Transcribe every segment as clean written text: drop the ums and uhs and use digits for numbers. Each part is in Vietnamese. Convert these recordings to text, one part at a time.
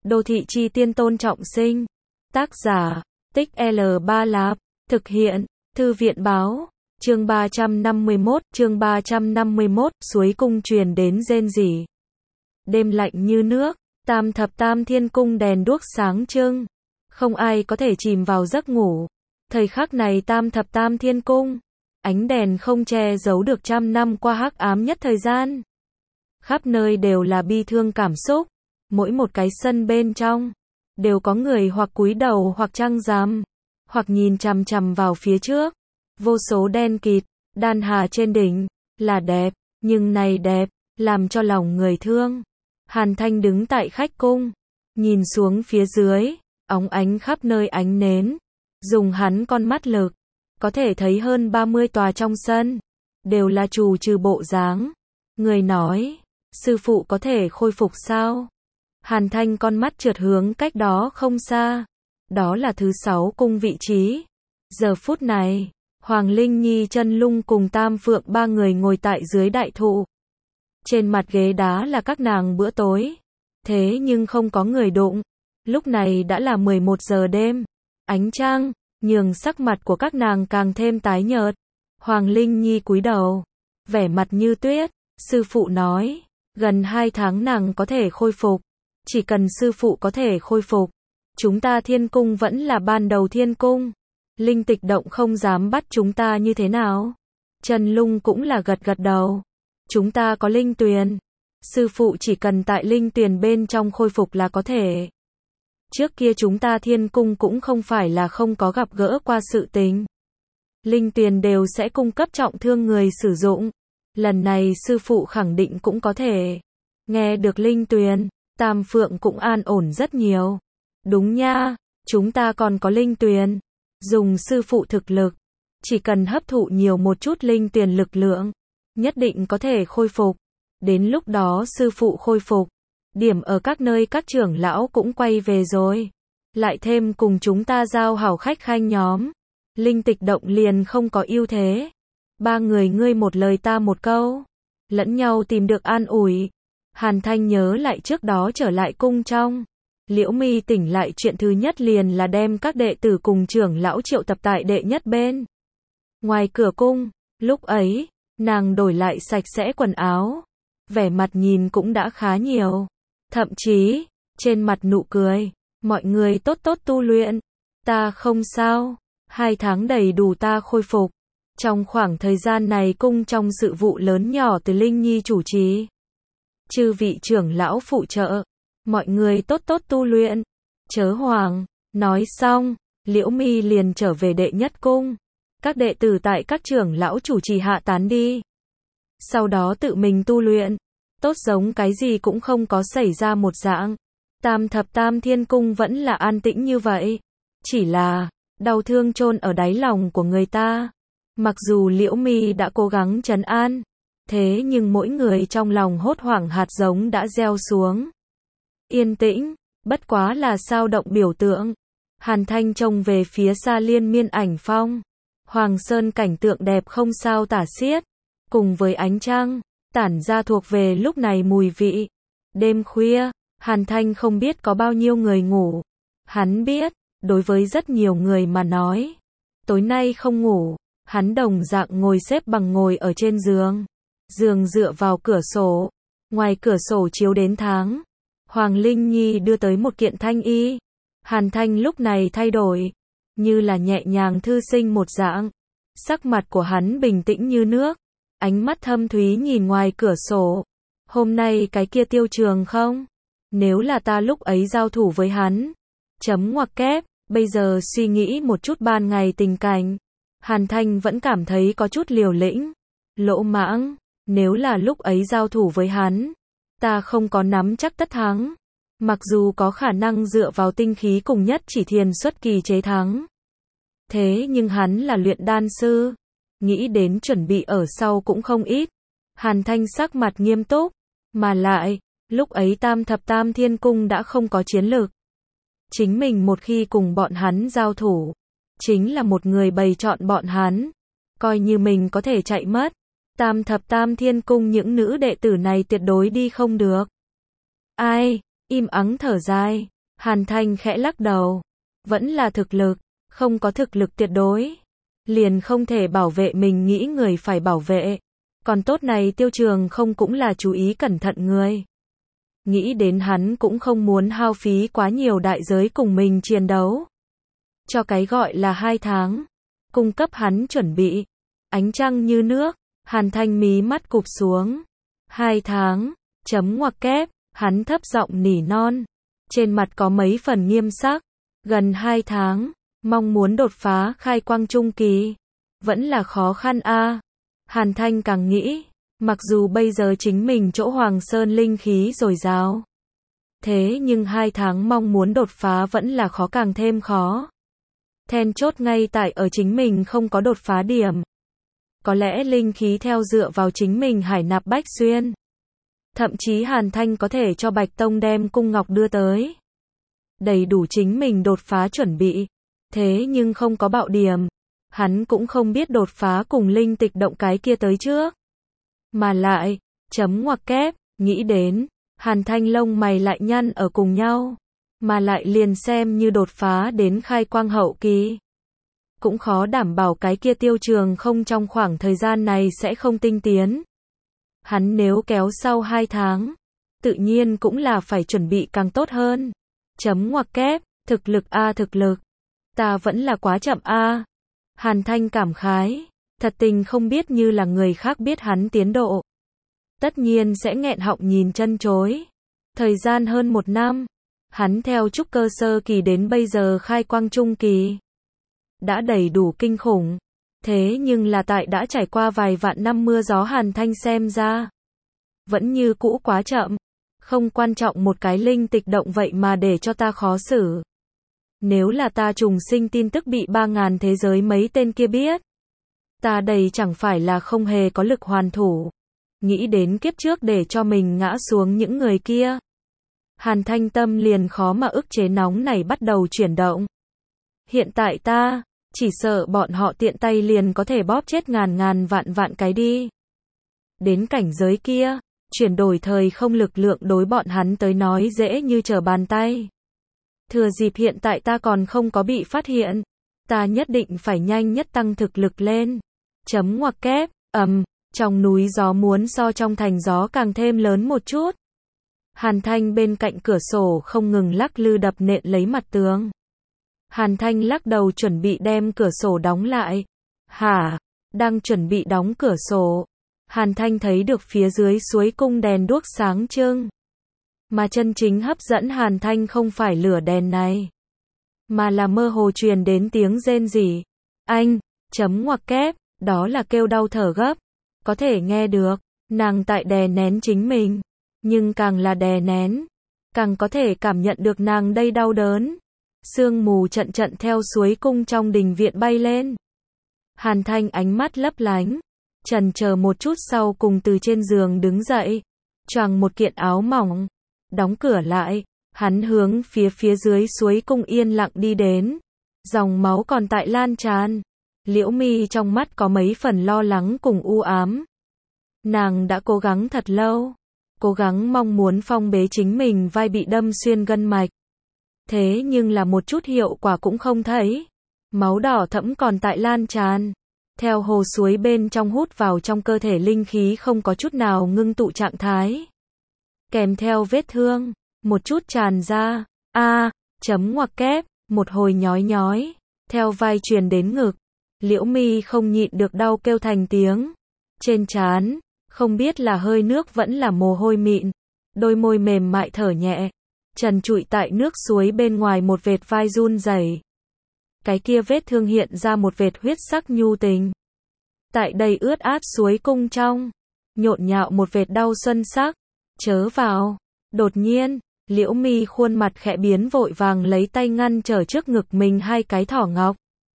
Đô thị chi tiên Tôn Trọng Sinh. Tác giả, Tích L Ba Lạp. Thực hiện, Thư viện báo. Chương 351, suối cung truyền đến rên rỉ. Đêm lạnh như nước, Tam Thập Tam Thiên Cung đèn đuốc sáng trưng. Không ai có thể chìm vào giấc ngủ. Thời khắc này Tam Thập Tam Thiên Cung, ánh đèn không che giấu được trăm năm qua hắc ám nhất thời gian. Khắp nơi đều là bi thương cảm xúc. Mỗi một cái sân bên trong, đều có người hoặc cúi đầu hoặc trăng rằm, hoặc nhìn chằm chằm vào phía trước. Vô số đen kịt, đan hà trên đỉnh, là đẹp, nhưng này đẹp, làm cho lòng người thương. Hàn Thanh đứng tại khách cung, nhìn xuống phía dưới, óng ánh khắp nơi ánh nến. Dùng hắn con mắt lực, có thể thấy hơn 30 tòa trong sân, đều là trù trừ bộ dáng. Người nói, sư phụ có thể khôi phục sao? Hàn Thanh con mắt trượt hướng cách đó không xa. Đó là thứ 6 cung vị trí. Giờ phút này, Hoàng Linh Nhi Chân Lung cùng Tam Phượng ba người ngồi tại dưới đại thụ. Trên mặt ghế đá là các nàng bữa tối. Thế nhưng không có người đụng. Lúc này đã là 11 giờ đêm. Ánh trăng, nhường sắc mặt của các nàng càng thêm tái nhợt. Hoàng Linh Nhi cúi đầu, vẻ mặt như tuyết. Sư phụ nói, gần 2 tháng nàng có thể khôi phục. Chỉ cần sư phụ có thể khôi phục, chúng ta Thiên Cung vẫn là ban đầu Thiên Cung. Linh Tịch Động không dám bắt chúng ta như thế nào. Trần Lung cũng là gật gật đầu. Chúng ta có linh tuyền. Sư phụ chỉ cần tại linh tuyền bên trong khôi phục là có thể. Trước kia chúng ta Thiên Cung cũng không phải là không có gặp gỡ qua sự tình. Linh tuyền đều sẽ cung cấp trọng thương người sử dụng. Lần này sư phụ khẳng định cũng có thể. Nghe được linh tuyền, Tam Phượng cũng an ổn rất nhiều. Đúng nha, chúng ta còn có linh tuyền. Dùng sư phụ thực lực, chỉ cần hấp thụ nhiều một chút linh tuyền lực lượng, nhất định có thể khôi phục. Đến lúc đó sư phụ khôi phục, điểm ở các nơi các trưởng lão cũng quay về rồi. Lại thêm cùng chúng ta giao hảo khách khanh nhóm. Linh Tịch Động liền không có ưu thế. Ba người ngươi một lời ta một câu, lẫn nhau tìm được an ủi. Hàn Thanh nhớ lại trước đó trở lại cung trong. Liễu Mi tỉnh lại chuyện thứ nhất liền là đem các đệ tử cùng trưởng lão triệu tập tại đệ nhất bên. Ngoài cửa cung, lúc ấy, nàng đổi lại sạch sẽ quần áo. Vẻ mặt nhìn cũng đã khá nhiều. Thậm chí, trên mặt nụ cười, mọi người tốt tốt tu luyện. Ta không sao, 2 tháng đầy đủ ta khôi phục. Trong khoảng thời gian này cung trong sự vụ lớn nhỏ từ Linh Nhi chủ trì. Chư vị trưởng lão phụ trợ, mọi người tốt tốt tu luyện, chớ hoảng. Nói xong, Liễu Mi liền trở về đệ nhất cung. Các đệ tử tại các trưởng lão chủ trì hạ tán đi. Sau đó tự mình tu luyện, tốt giống cái gì cũng không có xảy ra một dạng. Tam Thập Tam Thiên Cung vẫn là an tĩnh như vậy. Chỉ là, đau thương chôn ở đáy lòng của người ta. Mặc dù Liễu Mi đã cố gắng trấn an, thế nhưng mỗi người trong lòng hốt hoảng hạt giống đã gieo xuống. Yên tĩnh, bất quá là sao động biểu tượng. Hàn Thanh trông về phía xa liên miên ảnh phong. Hoàng Sơn cảnh tượng đẹp không sao tả xiết. Cùng với ánh trăng, tản ra thuộc về lúc này mùi vị. Đêm khuya, Hàn Thanh không biết có bao nhiêu người ngủ. Hắn biết, đối với rất nhiều người mà nói, tối nay không ngủ. Hắn đồng dạng ngồi xếp bằng ngồi ở trên giường. Giường dựa vào cửa sổ. Ngoài cửa sổ chiếu đến tháng. Hoàng Linh Nhi đưa tới một kiện thanh y. Hàn Thanh lúc này thay đổi, như là nhẹ nhàng thư sinh một dạng. Sắc mặt của hắn bình tĩnh như nước. Ánh mắt thâm thúy nhìn ngoài cửa sổ. Hôm nay cái kia Tiêu Trường không? Nếu là ta lúc ấy giao thủ với hắn. Chấm ngoặc kép, bây giờ suy nghĩ một chút ban ngày tình cảnh. Hàn Thanh vẫn cảm thấy có chút liều lĩnh. Lỗ mãng, nếu là lúc ấy giao thủ với hắn, ta không có nắm chắc tất thắng. Mặc dù có khả năng dựa vào tinh khí cùng nhất chỉ thiền xuất kỳ chế thắng. Thế nhưng hắn là luyện đan sư. Nghĩ đến chuẩn bị ở sau cũng không ít. Hàn Thanh sắc mặt nghiêm túc. Mà lại, lúc ấy Tam Thập Tam Thiên Cung đã không có chiến lược. Chính mình một khi cùng bọn hắn giao thủ, chính là một người bày chọn bọn hắn. Coi như mình có thể chạy mất, Tam Thập Tam Thiên Cung những nữ đệ tử này tuyệt đối đi không được. Ai, im ắng thở dài, Hàn Thanh khẽ lắc đầu. Vẫn là thực lực, không có thực lực tuyệt đối. Liền không thể bảo vệ mình nghĩ người phải bảo vệ. Còn tốt này Tiêu Trường không cũng là chú ý cẩn thận người. Nghĩ đến hắn cũng không muốn hao phí quá nhiều đại giới cùng mình chiến đấu. Cho cái gọi là 2 tháng. Cung cấp hắn chuẩn bị. Ánh trăng như nước. Hàn Thanh mí mắt cụp xuống. 2 tháng. Chấm ngoặc kép. Hắn thấp giọng nỉ non. Trên mặt có mấy phần nghiêm sắc. Gần 2 tháng. Mong muốn đột phá khai quang trung kỳ. Vẫn là khó khăn a. Hàn Thanh càng nghĩ. Mặc dù bây giờ chính mình chỗ Hoàng Sơn linh khí dồi dào. Thế nhưng 2 tháng mong muốn đột phá vẫn là khó càng thêm khó. Then chốt ngay tại ở chính mình không có đột phá điểm. Có lẽ linh khí theo dựa vào chính mình hải nạp bách xuyên. Thậm chí Hàn Thanh có thể cho Bạch Tông đem cung ngọc đưa tới. Đầy đủ chính mình đột phá chuẩn bị. Thế nhưng không có bạo điểm. Hắn cũng không biết đột phá cùng linh tịch động cái kia tới trước. Mà lại, chấm ngoặc kép, nghĩ đến, Hàn Thanh lông mày lại nhăn ở cùng nhau. Mà lại liền xem như đột phá đến khai quang hậu kỳ. Cũng khó đảm bảo cái kia Tiêu Trường không trong khoảng thời gian này sẽ không tinh tiến. Hắn nếu kéo sau 2 tháng, tự nhiên cũng là phải chuẩn bị càng tốt hơn. Chấm ngoặc kép, thực lực a thực lực. Ta vẫn là quá chậm a. Hàn Thanh cảm khái, thật tình không biết như là người khác biết hắn tiến độ. Tất nhiên sẽ nghẹn họng nhìn chân chối. Thời gian hơn 1 năm, hắn theo trúc cơ sơ kỳ đến bây giờ khai quang trung kỳ. Đã đầy đủ kinh khủng. Thế nhưng là tại đã trải qua vài vạn năm mưa gió Hàn Thanh xem ra. Vẫn như cũ quá chậm. Không quan trọng một cái linh tịch động vậy mà để cho ta khó xử. Nếu là ta trùng sinh tin tức bị 3.000 thế giới mấy tên kia biết. Ta đây chẳng phải là không hề có lực hoàn thủ. Nghĩ đến kiếp trước để cho mình ngã xuống những người kia. Hàn Thanh tâm liền khó mà ức chế nóng này bắt đầu chuyển động. Hiện tại ta, chỉ sợ bọn họ tiện tay liền có thể bóp chết ngàn vạn cái đi. Đến cảnh giới kia, chuyển đổi thời không lực lượng đối bọn hắn tới nói dễ như trở bàn tay. Thừa dịp hiện tại ta còn không có bị phát hiện, ta nhất định phải nhanh nhất tăng thực lực lên. Chấm ngoặc kép, trong núi gió muốn so trong thành gió càng thêm lớn một chút. Hàn Thanh bên cạnh cửa sổ không ngừng lắc lư đập nện lấy mặt tường. Hàn Thanh lắc đầu chuẩn bị đem cửa sổ đóng lại. Hả? Đang chuẩn bị đóng cửa sổ. Hàn Thanh thấy được phía dưới suối cung đèn đuốc sáng trưng. Mà chân chính hấp dẫn Hàn Thanh không phải lửa đèn này. Mà là mơ hồ truyền đến tiếng rên rỉ. Anh, chấm ngoặc kép, đó là kêu đau thở gấp. Có thể nghe được, nàng tại đè nén chính mình. Nhưng càng là đè nén, càng có thể cảm nhận được nàng đây đau đớn. Sương mù trận trận theo suối cung trong đình viện bay lên. Hàn Thanh ánh mắt lấp lánh, chần chờ một chút sau cùng từ trên giường đứng dậy, choàng một kiện áo mỏng, đóng cửa lại, hắn hướng phía dưới suối cung yên lặng đi đến. Dòng máu còn tại lan tràn. Liễu Mi trong mắt có mấy phần lo lắng cùng u ám. Nàng đã cố gắng thật lâu, cố gắng mong muốn phong bế chính mình vai bị đâm xuyên gân mạch. Thế nhưng là một chút hiệu quả cũng không thấy. Máu đỏ thẫm còn tại lan tràn. Theo hồ suối bên trong hút vào trong cơ thể linh khí không có chút nào ngưng tụ trạng thái. Kèm theo vết thương, một chút tràn ra. Chấm ngoặc kép, một hồi nhói nhói. Theo vai truyền đến ngực. Liễu Mi không nhịn được đau kêu thành tiếng. Trên trán, không biết là hơi nước vẫn là mồ hôi mịn. Đôi môi mềm mại thở nhẹ. Trần trụi tại nước suối bên ngoài một vệt vai run rẩy. Cái kia vết thương hiện ra một vệt huyết sắc nhu tình. Tại đây ướt át suối cung trong, nhộn nhạo một vệt đau xuân sắc. Chớ vào. Đột nhiên, Liễu Mi khuôn mặt khẽ biến vội vàng lấy tay ngăn trở trước ngực mình 2 cái thỏ ngọc.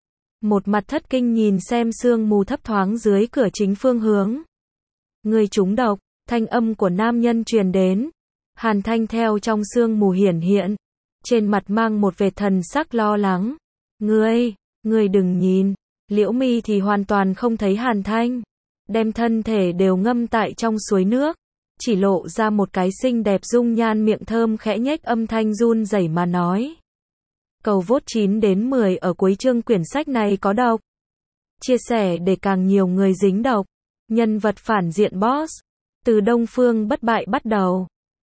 Một mặt thất kinh nhìn xem sương mù thấp thoáng dưới cửa chính phương hướng. Người trúng độc, thanh âm của nam nhân truyền đến. Hàn Thanh theo trong sương mù hiển hiện. Trên mặt mang một vệt thần sắc lo lắng. Ngươi đừng nhìn. Liễu Mi thì hoàn toàn không thấy Hàn Thanh. Đem thân thể đều ngâm tại trong suối nước. chỉ lộ ra một cái xinh đẹp dung nhan, miệng thơm khẽ nhếch, âm thanh run rẩy mà nói. Cầu vote 9 đến 10 ở cuối chương, quyển sách này có độc. Chia sẻ để càng nhiều người dính độc. Nhân vật phản diện boss. Từ Đông Phương bất bại bắt đầu.